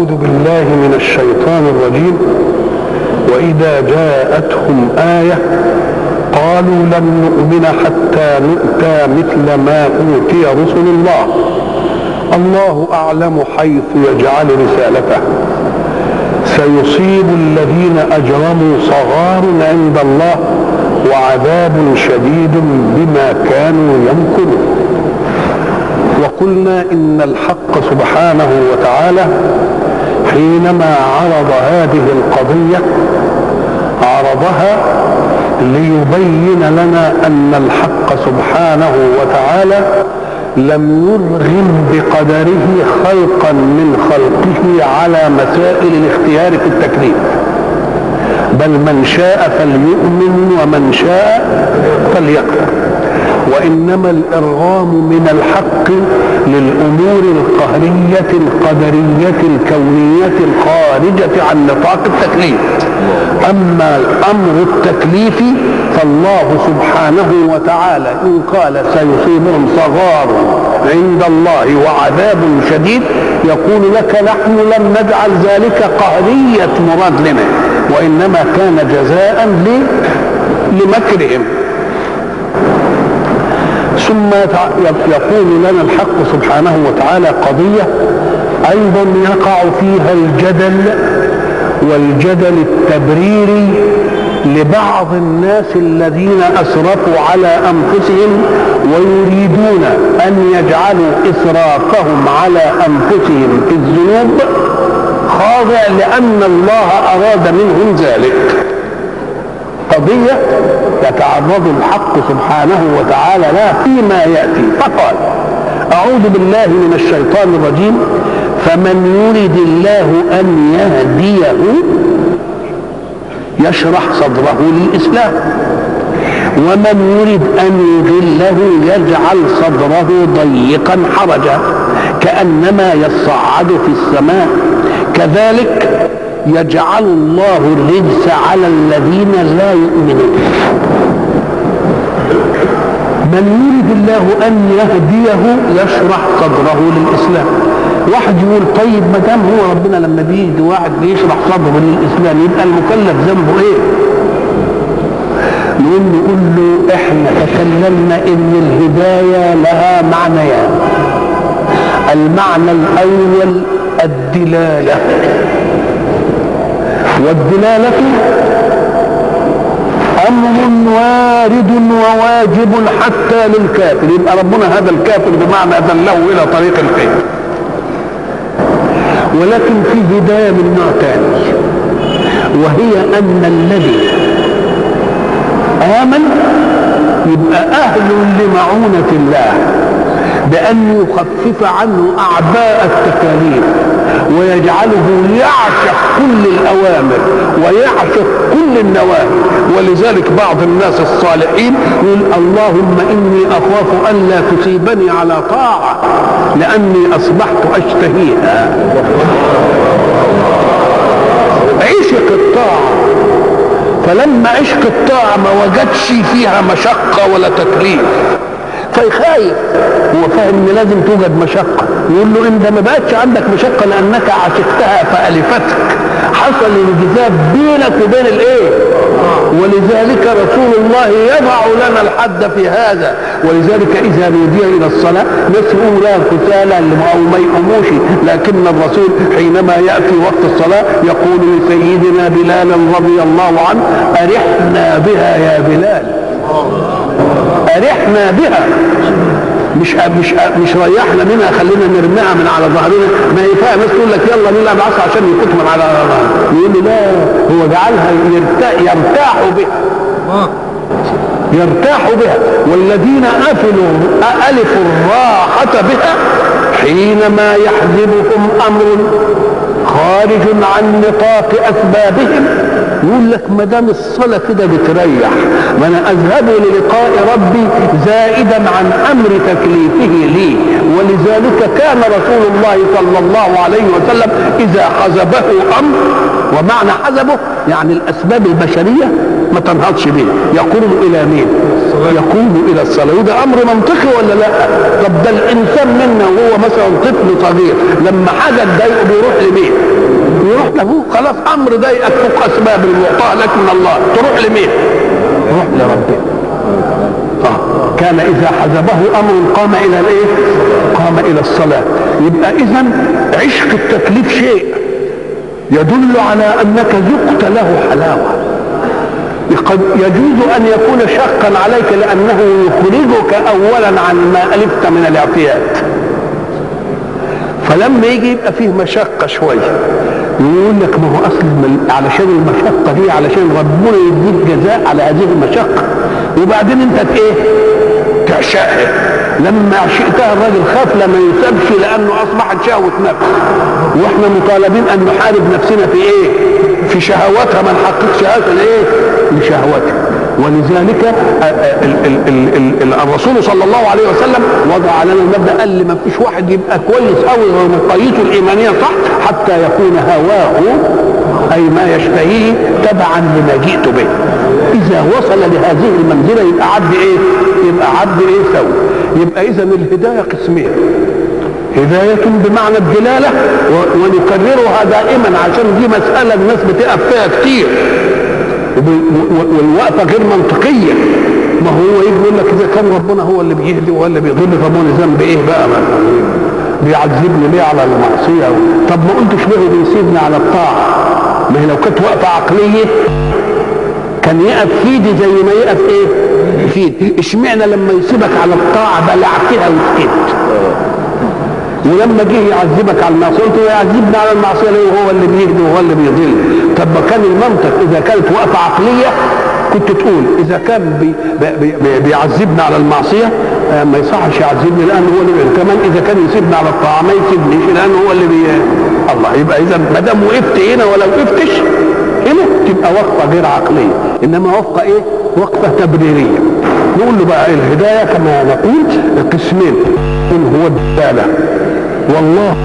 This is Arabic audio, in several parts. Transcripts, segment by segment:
أعوذ بالله من الشيطان الرجيم. وإذا جاءتهم آية قالوا لن نؤمن حتى نؤتى مثل ما أوتي رسل الله، الله أعلم حيث يجعل رسالته، سيصيب الذين أجرموا صغار عند الله وعذاب شديد بما كانوا يمكرون. وقلنا إن الحق سبحانه وتعالى حينما عرض هذه القضية عرضها ليبين لنا أن الحق سبحانه وتعالى لم يرغم بقدره خلقا من خلقه على مسائل الاختيار في التكليف، بل من شاء فليؤمن ومن شاء فليكفر، وإنما الإرغام من الحق للأمور القهرية القدرية الكونية الخارجة عن نطاق التكليف. أما الأمر التكليفي فالله سبحانه وتعالى إن قال سيصيبهم صغار عند الله وعذاب شديد يقول لك نحن لم نجعل ذلك قهرية مراد لنا، وإنما كان جزاء لمكرهم. ثم يقول لنا الحق سبحانه وتعالى قضية أيضا يقع فيها الجدل، والجدل التبريري لبعض الناس الذين أسرفوا على أنفسهم ويريدون أن يجعلوا إسرافهم على أنفسهم في الذنوب خاضع لأن الله أراد منهم ذلك. قضية يتعرض الحق سبحانه وتعالى لها فيما يأتي، فقال أعوذ بالله من الشيطان الرجيم فمن يرد الله أن يهديه يشرح صدره للإسلام، ومن يرد أن يضله يجعل صدره ضيقا حرجا كأنما يصعد في السماء، كذلك يجعل الله الرجس على الذين لا يؤمنون. من يريد الله أن يهديه يشرح صدره للإسلام. واحد يقول طيب ما دام هو ربنا لما بيهدي واحد بيشرح صدره للإسلام يبقى المكلف ذنبه ايه؟ نقول له احنا تكلمنا ان الهداية لها معنيان. المعنى الأول الدلالة، والدلالة أمر وارد وواجب حتى للكافر، يبقى ربنا هذا الكافر بمعنى أدله إلى طريق الخير. ولكن في هداية من نوع ثاني، وهي أن الذي آمن يبقى أهل لمعونة الله بأن يخفف عنه أعباء التكاليف ويجعله يعشق كل الأوامر ويعشق كل النواهي. ولذلك بعض الناس الصالحين يقول اللهم إني أخاف أن لا تصيبني على طاعة لأني أصبحت أشتهيها. عشق الطاعة، فلما عشق الطاعة ما وجدش فيها مشقة ولا تكليف فيخايف، هو فاهم ان لازم توجد مشقه، يقول له انت ما بقتش عندك مشقه لانك عشقتها فالفتك، حصل انجذاب بينك وبين الايه. ولذلك رسول الله يضع لنا الحد في هذا، ولذلك اذا نودي الى الصلاه نسمع لها كسالى او ما يقوموش، لكن الرسول حينما ياتي وقت الصلاه يقول لسيدنا بلال رضي الله عنه ارحنا بها يا بلال، أرحنا بها، مش ريحنا منها خلينا نرميها من على ظهرنا. ما ينفع ناس تقول لك يلا نلعب عصا عشان يفوت من على ظهرنا، يقول لي لا، هو جعلها يرتاح بها، يرتاح بها. والذين ألفوا الراحة بها حينما يحزبهم أمر خارج عن نطاق أسبابهم يقول لك ما دام الصلاة كده بتريح، ما أنا أذهب للقاء ربي زائدا عن أمر تكليفه لي. ولذلك كان رسول الله صلى الله عليه وسلم إذا حزبه أمر، ومعنى حزبه يعني الأسباب البشرية ما تنهضش به، يقوم إلى مين؟ يقوم إلى الصلاة. وده أمر منطقي ولا لا؟ طب ده الإنسان منا وهو مثلا طفل صغير لما حاجة تضايقه بيروح لمين؟ ابوك خلاص امر ضايقك فوق اسباب المعطاه لك من الله، تروح لمين؟ روح لربنا. كان اذا حزبه امر قام الى الايه؟ قام الى الصلاه. يبقى اذا عشق التكليف شيء يدل على انك ذقت له حلاوه. قد يجوز ان يكون شاقا عليك لانه يخرجك اولا عن ما الفت من الاعتياد، فلما يجي يبقى فيه مشقه شويه يقول لك ما هو اصل علشان المشقه دي علشان ربنا يديك جزاء على هذه المشقه، وبعدين انت ايه؟ تعشقها. لما عشقتها الراجل خاف لما يسابش لانه اصبحت شهوه نفس، واحنا مطالبين ان نحارب نفسنا في ايه؟ في شهواتها، ما نحققش هذا الايه؟ لشهواتها. ولذلك الرسول صلى الله عليه وسلم وضع لنا المبدا، قال لي ما فيش واحد يبقى كويس قوي ومقاييسه الايمانيه صح حتى يكون هواه اي ما يشتهيه تبعا لما جئت به. اذا وصل لهذه المنزله يبقى عبد ايه؟ يبقى عبد ايه سوي. يبقى اذا الهدايه قسمين، هداية بمعنى الدلالة ونكررها دائما عشان دي مسألة الناس بتقف فيها كتير والوقفة غير منطقية. ما هو يقول لك إذا كان ربنا هو اللي بيهدي وهو اللي بيضل فمون ذنب إيه بقى؟ بيعذبني ليه على المعصية؟ طب ما قلتش ليه بيسيبني على الطاعة؟ ما هي لو كانت وقفة عقلية كان يقف فيدي زي ما يقف ايه؟ فيدي. اشمعنى لما يسيبك على الطاعة بلعتها وسكت؟ ولما جه يعذبك على المعصيه قلت يعذبنا على المعصيه ليه وهو اللي بيهدي وهو اللي بيضل؟ طب ما كان المنطق اذا كانت وقفه عقليه كنت تقول اذا كان بيعذبنا على المعصيه ما يصحش يعذبني لانه هو اللي بيهدي، كمان اذا كان يسيبنا على الطاعه ما يسيبنيش لانه هو اللي الله. يبقى اذا ما دام وقفت هنا ولا وقفتش هنا تبقى وقفه غير عقليه، انما وقفه ايه؟ وقفه تبريريه. نقول له بقى الهدايه كما نقول قسمين، هو الدلاله والله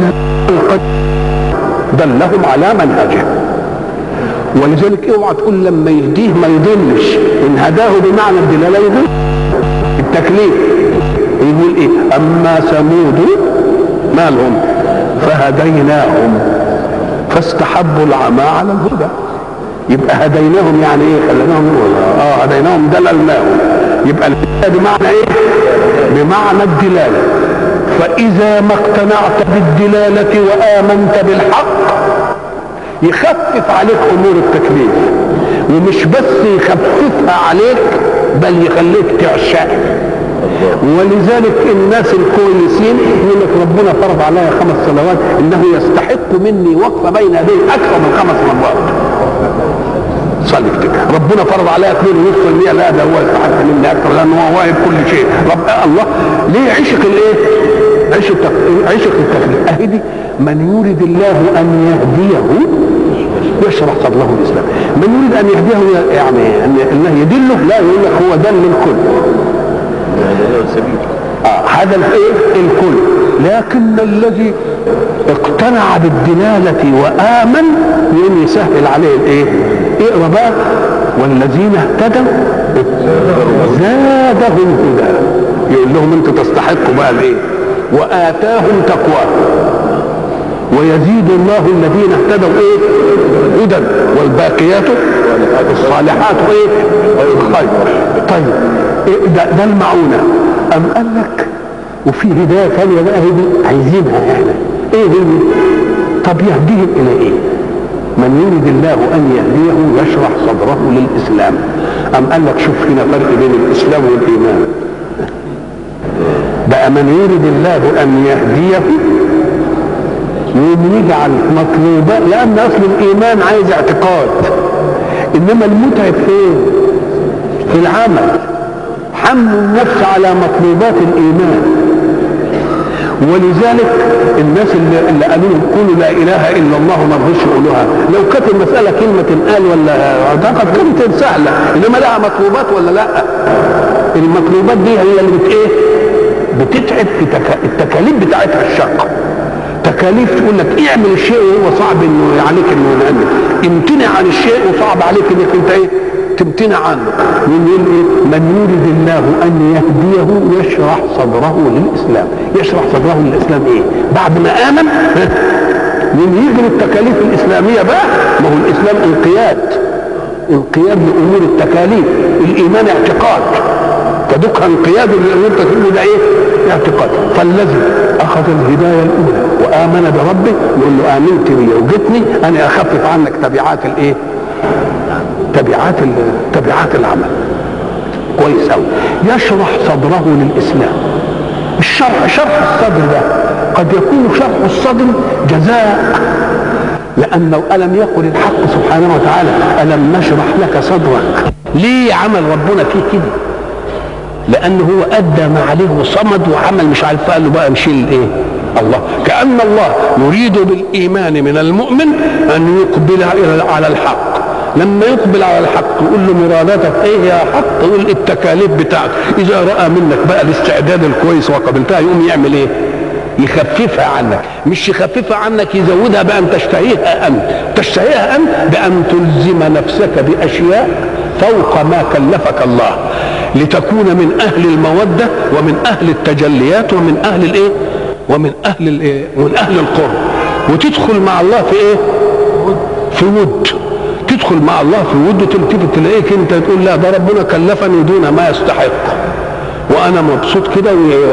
دلهم على منهجه. ولذلك اوعى تقول لما يهديه ما يضلش، ان هداه بمعنى الدلاله يضل. التكليف يقول ايه؟ اما ثمود ما لهم فهديناهم فاستحبوا العمى على الهدى. يبقى هديناهم يعني ايه؟ خليناهم هديناهم دللناهم. يبقى الهدايه بمعنى ايه؟ بمعنى الدلاله. فإذا ما اقتنعت بالدلالة وآمنت بالحق يخفف عليك أمور التكليف، ومش بس يخففها عليك بل يخليك تعشق. ولذلك الناس الكويسين يقول لك ربنا فرض عليا 5 صلوات إنه يستحق مني وقفة بين يديه أكثر من 5 مرات. صلي كده ربنا فرض عليا 2.5%، لا ده هو يستحق مني أكثر لأنه هو واهب كل شيء. الله ليه عشق الإيه؟ عشق التكليف. اهدي من يريد الله ان يهديه يشرح صدره الاسلام. من يريد ان يهديه يعني ان الله يدله، لا يقول لك هو دل الكل. هذا الايه؟ الكل. لكن الذي اقتنع بالدلاله وامن يوم يسهل عليه الايه؟ اقرا بقى والذين اهتدوا زادهم هدى. يقول لهم انتوا تستحقوا بقى الايه؟ وآتاهم تقواه ويزيد الله الذين اهتدوا ايه؟ هدى والباقيات الصالحات ايه؟ خير. طيب ده المعونة. أم قال لك وفي هداية ثانية بقى هدي عايزينها احنا ايه هي؟ طب يهديهم الى ايه؟ من يريد الله ان يهديه يشرح صدره للاسلام. أم قال لك شوف هنا فرق بين الاسلام والايمان. بقى من يريد الله ان يهديه يجعل مطلوبات، لان اصل الايمان عايز اعتقاد، انما المتعب فين؟ في العمل. حمل النفس على مطلوبات الايمان. ولذلك الناس اللي قالوا قولوا لا اله الا الله ما رضوش يقولوها، لو كانت المساله كلمه قال ولا اعتقد كانت سهله، انما لها مطلوبات ولا لا؟ المطلوبات دي هي اللي ايه؟ بتتعب في التكاليف بتاعتها الشاقه. تكاليف تقول لك اعمل الشيء وهو صعب انه عليك انه يعمل، امتنع عن الشيء وصعب عليك انك انت ايه؟ تمتنع عنه. يقول ايه؟ من يريد الله ان يهديه يشرح صدره للاسلام. يشرح صدره للاسلام ايه؟ بعد ما امن يجي للتكاليف الاسلاميه بقى، ما هو الاسلام انقياد لامور التكاليف. الايمان اعتقاد، فدك انقياد للامور التكاليف ده ايه؟ اعتقاد. فالذي اخذ الهدايه الاولى وامن بربه يقول له امنت بي وجدتني انا اخفف عنك تبعات الايه؟ تبعات العمل. كويس قوي. يشرح صدره للاسلام. شرح الصدر ده قد يكون شرح الصدر جزاء، لانه الم يقل الحق سبحانه وتعالى الم نشرح لك صدرك. ليه عمل ربنا فيه كده؟ لانه هو ادى ما عليه وصمد وعمل مش عارف، قال له بقى نشيل ايه؟ الله. كأن الله يريد بالايمان من المؤمن ان يقبل على الحق. لما يقبل على الحق يقول له مراداتك ايه يا حق؟ يقول التكاليف بتاعتك. اذا راى منك بقى الاستعداد الكويس وقبلتها يقوم يعمل ايه؟ يخففها عنك. مش يخففها عنك، يزودها بان تشتهيها انت بان تلزم نفسك باشياء فوق ما كلفك الله، لتكون من اهل الموده ومن اهل التجليات ومن اهل الايه؟ ومن اهل القرب. وتدخل مع الله في ايه؟ في ود. تدخل مع الله في ود، تلتفت تلاقيك انت تقول لا ده ربنا كلفني دون ما يستحق، وانا مبسوط كده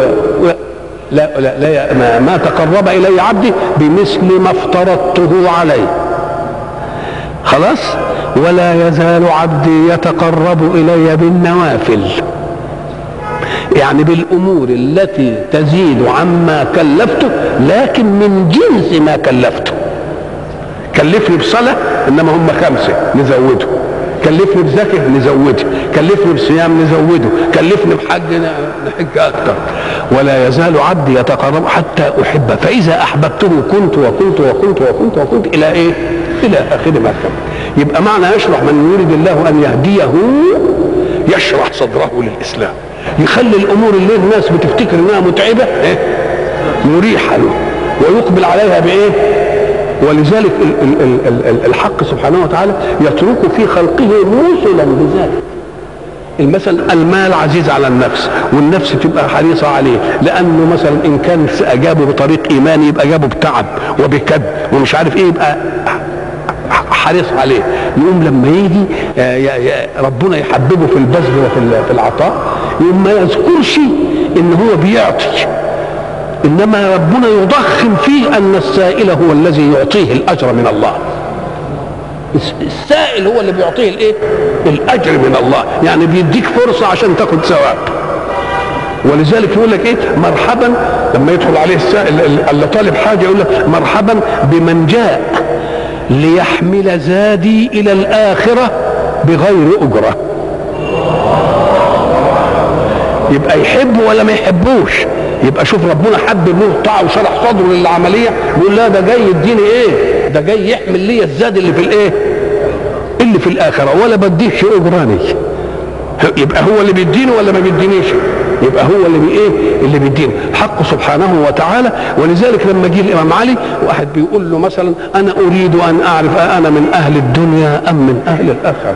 لا ما تقرب الي عبدي بمثل ما افترضته عليه. خلاص. ولا يزال عبدي يتقرب الي بالنوافل، يعني بالامور التي تزيد عما كلفته لكن من جنس ما كلفته. كلفني بصلاة انما هم 5 نزوده، كلفني بزكاة نزوده، كلفني بصيام نزوده، كلفني بحج نحج اكتر. ولا يزال عبدي يتقرب حتى احبه، فاذا احببته كنت وكنت وكنت وكنت وكنت الى ايه؟ الى اخر ما كان. يبقى معنى يشرح من يريد الله ان يهديه يشرح صدره للاسلام، يخلي الامور اللي الناس بتفتكر انها متعبه ايه؟ مريحه له، ويقبل عليها بايه؟ ولذلك الحق سبحانه وتعالى يترك في خلقه موصلا بذلك. المثل المال عزيز على النفس، والنفس تبقى حريصه عليه، لانه مثلا ان كان اجابه بطريق ايماني يبقى اجابه بتعب وبكد ومش عارف ايه، يبقى حريص عليه. يقوم لما يجي ربنا يحببه في البذل وفي العطاء، يقوم ما يذكرش ان هو بيعطي، انما ربنا يضخم فيه ان السائل هو الذي يعطيه الاجر من الله. السائل هو اللي بيعطيه الايه؟ الاجر من الله، يعني بيديك فرصه عشان تاخد ثواب. ولذلك يقول لك ايه؟ مرحبا لما يدخل عليه السائل اللي طالب حاجه يقول لك مرحبا بمن جاء ليحمل زادي الى الاخره بغير اجره. يبقى يحبه ولا ما يحبوش؟ يبقى شوف ربنا حب له طاعه وشرح صدره للعمليه، يقول لا ده جاي يديني ايه؟ ده جاي يحمل لي الزاد اللي في الايه؟ اللي في الاخره، ولا بديش اجراني. يبقى هو اللي بيديني ولا ما بيدينيش؟ يبقى هو اللي بايه؟ اللي بيديني حقه سبحانه وتعالى. ولذلك لما جه الامام علي واحد بيقول له مثلا انا اريد ان اعرف انا من اهل الدنيا ام من اهل الاخره،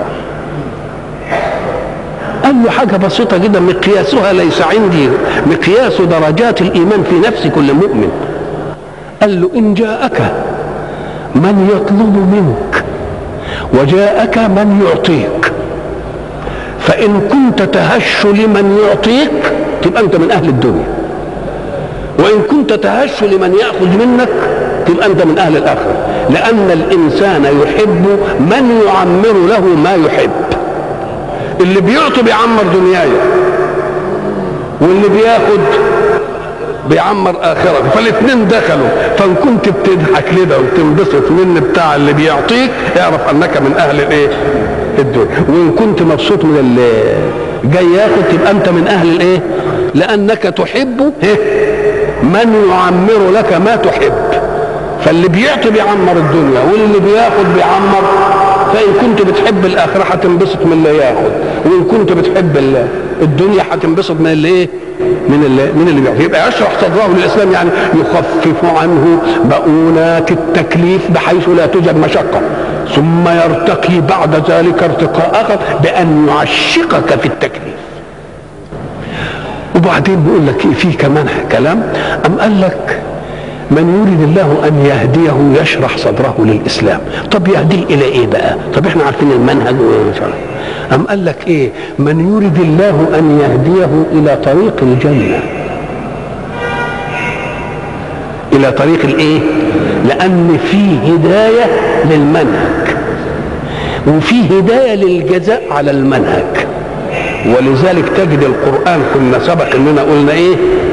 قال له حاجه بسيطه جدا مقياسها ليس عندي، مقياس درجات الايمان في نفس كل مؤمن. قال له ان جاءك من يطلب منك وجاءك من يعطيك، فإن كنت تهش لمن يعطيك تبقى أنت من أهل الدنيا، وإن كنت تهش لمن يأخذ منك تبقى أنت من أهل الآخرة، لأن الإنسان يحب من يعمر له ما يحب. اللي بيعطي بيعمر دنياي، واللي بياخد بيعمر آخرة، فالاثنين دخلوا. فإن كنت بتضحك كده وتنبسط من بتاع اللي بيعطيك اعرف أنك من أهل الإيه؟ الدنيا. وان كنت مبسوط من اللي جاي ياخد تبقى انت من اهل الايه؟ لانك تحب من يعمر لك ما تحب. فاللي بيعطي بيعمر الدنيا، واللي بياخد بيعمر. فان كنت بتحب الاخره هتنبسط من اللي ياخد، وان كنت بتحب الدنيا هتنبسط من اللي ايه؟ من اللي بيعطي. يبقى يشرح صدره للاسلام، يعني يخفف عنه مؤونات التكليف بحيث لا توجد مشقه، ثم يرتقي بعد ذلك ارتقاء اخر بان يعشقك في التكليف. وبعدين بيقول لك في كمان كلام، ام قال لك من يريد الله ان يهديه يشرح صدره للاسلام. طب يهديه الى ايه بقى؟ طب احنا عارفين المنهج ام قال لك ايه؟ من يريد الله ان يهديه الى طريق الجنه، الى طريق الايه؟ لان فيه هدايه للمنهج وفيه هدايه للجزاء على المنهج. ولذلك تجد القران كنا سبق اننا قلنا ايه؟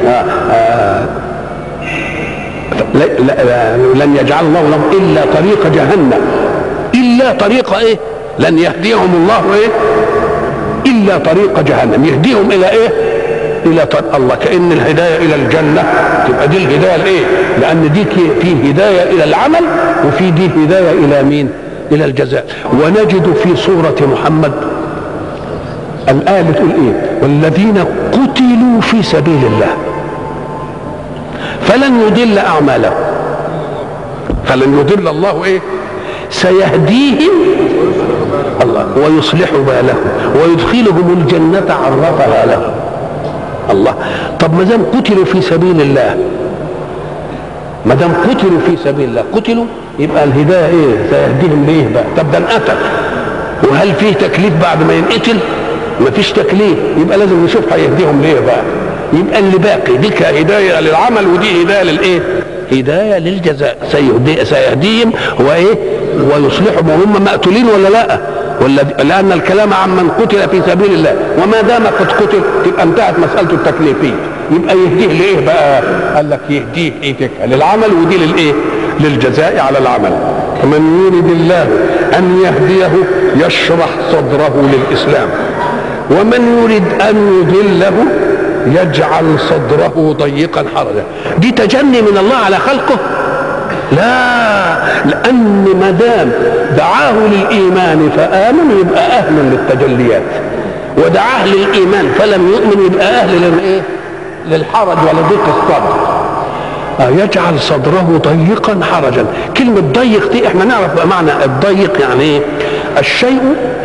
لن يجعل الله لهم الا طريق جهنم، الا طريق ايه؟ لن يهديهم الله ايه؟ الا طريق جهنم. يهديهم الى ايه؟ الى طريق الله. كأن الهدايه الى الجنه تبقى دي الهدايه الايه؟ لان دي في هدايه الى العمل وفي دي هدايه الى مين؟ الى الجزاء. ونجد في سوره محمد الايه بتقول ايه؟ والذين قتلوا في سبيل الله فلن يضل اعمالهم. فلن يضل الله ايه؟ سيهديهم الله ويصلح بالهم ويدخلهم الجنة عرفها لهم. الله. طب ما دام قتلوا في سبيل الله، ما دام قتلوا في سبيل الله، قتلوا يبقى الهداية ايه؟ سيهديهم ليه بقى؟ طب ده انقتل، وهل فيه تكليف بعد ما ينقتل؟ ما فيش تكليف، يبقى لازم نشوف هيهديهم ليه بقى. يبقى اللي باقي دي كهدايه للعمل ودي هدايه للايه؟ هدايه للجزاء. سيهديهم وايه؟ ويصلحهم وهم مقتولين ولا لا؟ لان الكلام عن من قتل في سبيل الله، وما دام قد قتل تبقى انتهت مساله التكليفيه. يبقى يهديه لايه بقى؟ قال لك يهديه ايه؟ للعمل ودي للايه؟ للجزاء على العمل. فمن يريد الله ان يهديه يشرح صدره للاسلام، ومن يريد ان يضله يجعل صدره ضيقا حرجا. دي تجني من الله على خلقه؟ لا، لان ما دام دعاه للايمان فامن يبقى اهل للتجليات، ودعاه للايمان فلم يؤمن يبقى اهل للايه؟ للحرج ولضيق الصدر. يجعل صدره ضيقا حرجا. كلمه ضيق دي احنا نعرف بقى معنى الضيق يعني ايه؟ الشيء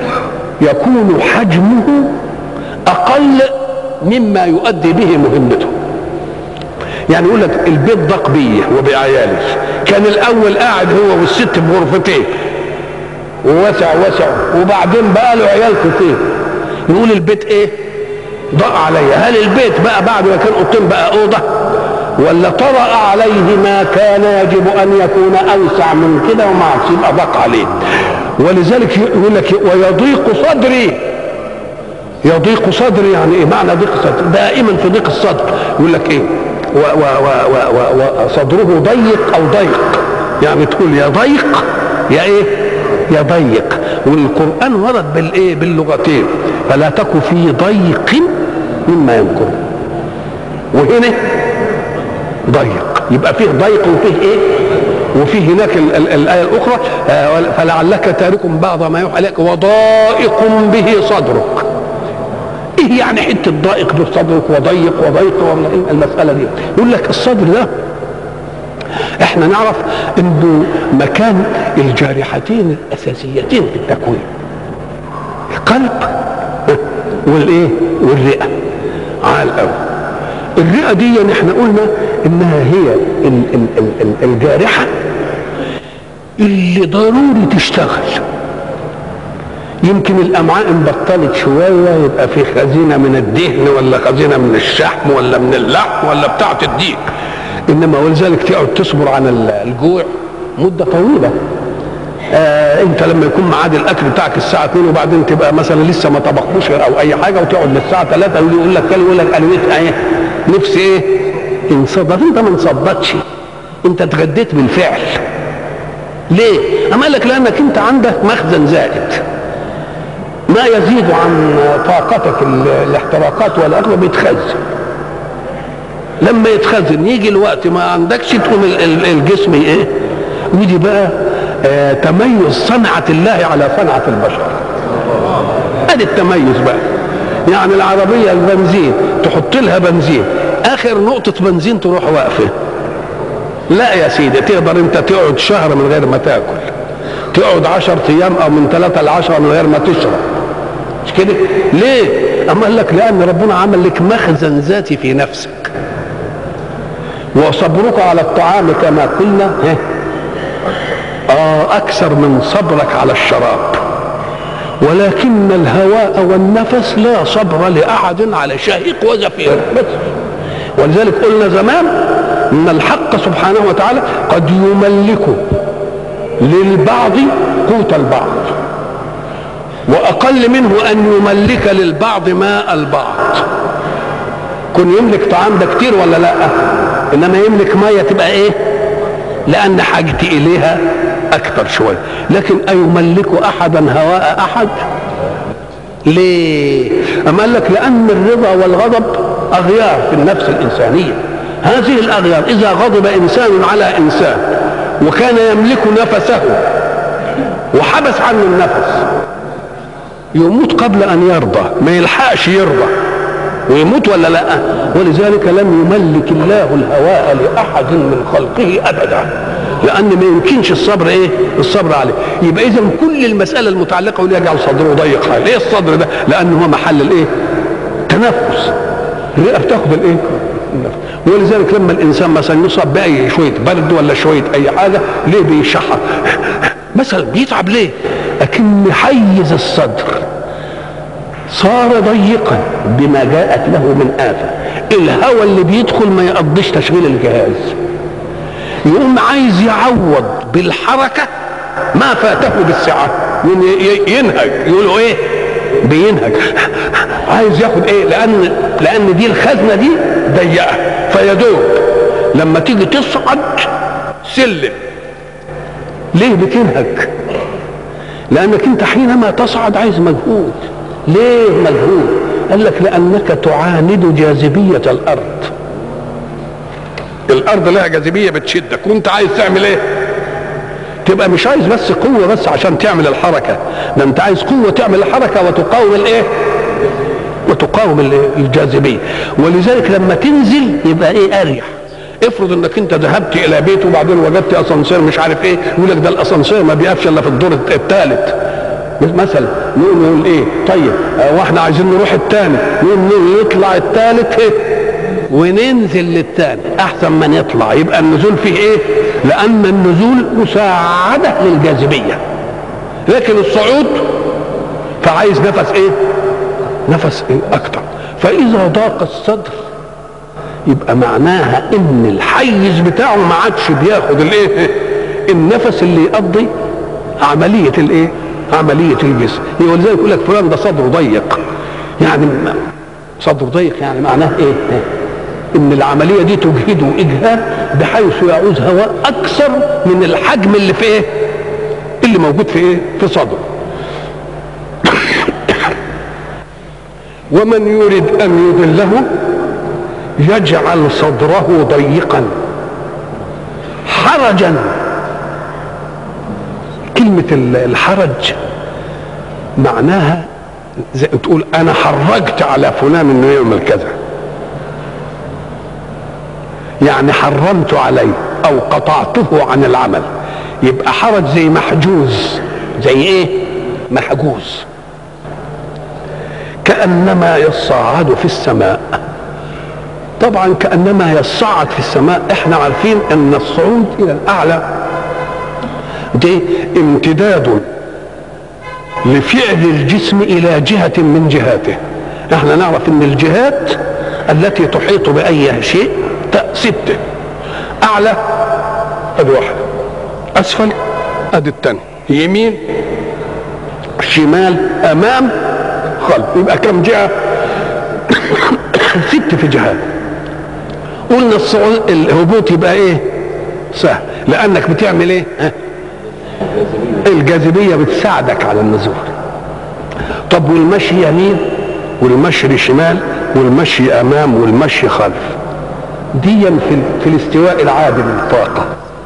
يكون حجمه اقل مما يؤدي به مهمته. يعني يقول لك البيت ضاق بيه وبعيالي، كان الاول قاعد هو والست بغرفتين ووسع وبعدين بقى له عيال كتير، نقول البيت ايه؟ ضاق عليه. هل البيت بقى بعد ما كان اوضتين بقى اوضه؟ ولا طرأ عليه ما كان يجب ان يكون اوسع من كده وما عادش يبقى ضاق عليه. ولذلك يقول لك ويضيق صدري. يضيق صدري يعني ايه؟ معنى ضيق الصدر دائما في ضيق الصدر. يقول لك ايه؟ وصدره ضيق او ضيق، يعني تقول يا ضيق يا ايه؟ يا ضيق. والقرآن ورد بالايه؟ باللغتين. فلا تك في ضيق مما يمكر، وهنا ضيق. يبقى فيه ضيق وفيه ايه؟ وفيه هناك الآية الأخرى فلعلك تارك بعض ما يوحى إليك وضائق به صدرك. ايه يعني حته ضائق بصدرك وضيق المساله دي؟ يقول لك الصدر ده احنا نعرف انه مكان الجارحتين الاساسيتين في التكوين، القلب والايه؟ والرئه. على الاول الرئه دي احنا قلنا انها هي الجارحه اللي ضروري تشتغل. يمكن الامعاء انبطلت شويه يبقى في خزينه من الدهن ولا خزينه من الشحم ولا من اللحم ولا بتاعه الديك، انما ولذلك تقعد تصبر عن الجوع مده طويله. انت لما يكون ميعاد الاكل بتاعك الساعه 2 وبعدين تبقى مثلا لسه ما طبخوش او اي حاجه وتقعد للساعه 3 يقول لك قالوا ايه؟ نفسي ايه؟ انصدت. انت ما انصدتش، انت اتغديت بالفعل. ليه؟ اما قال لك لانك انت عندك مخزن زائد ما يزيد عن طاقتك الاحتراقات والاكل بيتخزن. لما يتخزن يجي الوقت ما عندكش تقوم الجسم ايه؟ ودي بقى تميز صنعة الله على صنعة البشر. ادي التميز بقى. يعني العربية البنزين تحط لها بنزين، اخر نقطة بنزين تروح واقفة. لا يا سيدي، تقدر انت تقعد شهر من غير ما تاكل، تقعد 10 ايام او من 3 ل10 من غير ما تشرب. مش كده؟ ليه؟ اما قال لك لان ربنا عمل لك مخزن ذاتي في نفسك. وصبرك على الطعام كما قلنا اكثر من صبرك على الشراب. ولكن الهواء والنفس لا صبر لاحد على شهيق وزفير بس. ولذلك قلنا زمان ان الحق سبحانه وتعالى قد يملك للبعض قوت البعض، واقل منه ان يملك للبعض ماء البعض. كن يملك طعام ده كتير ولا لا؟ انما يملك ميه تبقى ايه؟ لان حاجتي اليها اكتر شويه. لكن ايملك احدا هواء احد؟ ليه؟ اما قال لك لان الرضا والغضب اغيار في النفس الانسانيه. هذه الاغيار اذا غضب انسان على انسان وكان يملك نفسه وحبس عنه النفس يموت قبل ان يرضى، ما يلحقش يرضى ويموت ولا لا؟ ولذلك لم يملك الله الهواء لاحد من خلقه ابدا، لان ما يمكنش الصبر الصبر عليه. يبقى اذا كل المساله المتعلقه واللي يجعل صدره ضيق حال. ايه الصدر ده؟ لانه هو محل تنفس. الرئه بتاخد النفس. ولذلك لما الانسان مثلا يصاب باي شويه برد ولا شويه اي حاجه، ليه بيشحر مثلا؟ بيتعب ليه؟ لكن حيز الصدر صار ضيقا بما جاءت له من آفة. الهواء اللي بيدخل ما يقضيش تشغيل الجهاز، يقوم عايز يعوض بالحركة ما فاته بالسعة، ينهج. يقولوا ايه؟ بينهج، عايز ياخد ايه؟ لان دي الخزنة دي ضيقة، فيدوب لما تيجي تصعد سلم. ليه بتنهج؟ لانك انت حينما تصعد عايز مجهود. ليه مجهود؟ قال لك لانك تعاند جاذبيه الارض. الارض لها جاذبيه بتشدك، وانت عايز تعمل ايه؟ تبقى مش عايز بس قوه بس عشان تعمل الحركه، ده انت عايز قوه تعمل الحركه وتقاوم وتقاوم الجاذبيه. ولذلك لما تنزل يبقى اريح. افرض انك انت ذهبت الى بيت وبعدين وجدت اسانسير مش عارف ايه، يقول لك ده الاسانسير ما بيقفش الا في الدور الثالث مثلا. نقول ايه؟ طيب واحنا عايزين نروح الثاني، نطلع الثالث وننزل للثاني احسن ما نطلع. يبقى النزول فيه ايه؟ لان النزول مساعده للجاذبيه، لكن الصعود فعايز نفس اكتر. فاذا ضاق الصدر يبقى معناها ان الحيز بتاعه ما عادش بياخد النفس اللي يقضي عمليه الجسم. ولذلك يقول لك فلان ده صدره ضيق. يعني صدره ضيق يعني معناه ايه؟ ان العمليه دي تجهده اجهاد بحيث يعوز هواء اكثر من الحجم اللي في اللي موجود في صدره. ومن يريد ان يضله يجعل صدره ضيقا حرجا. كلمة الحرج معناها زي تقول انا حرجت على فلان انه يعمل كذا، يعني حرمت عليه او قطعته عن العمل. يبقى حرج زي محجوز. زي محجوز. كأنما يصعد في السماء. طبعا كأنما يصعد في السماء، احنا عارفين ان الصعود الى الاعلى دي امتداد لفعل الجسم الى جهة من جهاته. احنا نعرف ان الجهات التي تحيط باي شيء 6. اعلى ادي واحد، اسفل ادي الثاني، يمين شمال امام خلف. يبقى كم جهة؟ 6 في جهات. قلنا الصعود الهبوط يبقى سهل، لانك بتعمل الجاذبيه بتساعدك على النزول. طب والمشي يمين والمشي شمال والمشي امام والمشي خلف، دي في الاستواء العادي للطاقه.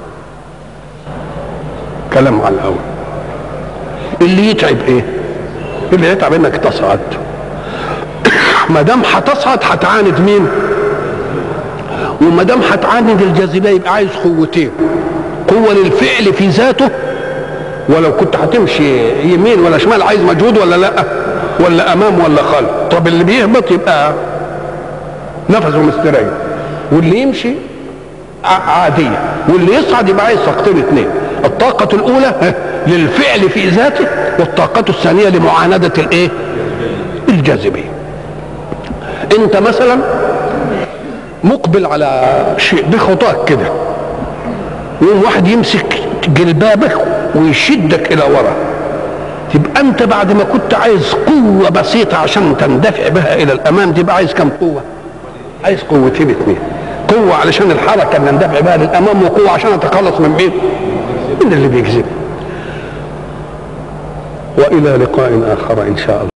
كلام على الاول. اللي يتعب اللي يتعب انك تصعد. ما دام هتصعد هتعاند مين؟ وما دام هتعاند الجاذبيه يبقى عايز قوتين، قوه للفعل في ذاته، ولو كنت هتمشي يمين ولا شمال عايز مجهود ولا لا، ولا امام ولا خلف. طب اللي بيهبط يبقى نفسه مستريح، واللي يمشي عاديه، واللي يصعد يبقى عايز طاقتين اثنين، الطاقه الاولى للفعل في ذاته، والطاقه الثانيه لمعانده الايه؟ الجاذبيه. انت مثلا مقبل على شيء بخطاك كده، يوم واحد يمسك جلبابك ويشدك الى وراء، تبقى انت بعد ما كنت عايز قوه بسيطه عشان تندفع بها الى الامام، تبقى عايز كم قوه؟ عايز قوتين اثنين، قوه علشان الحركه اللي ندفع بها للامام، وقوه عشان اتخلص من مين؟ من اللي بيجذب. والى لقاء اخر ان شاء الله.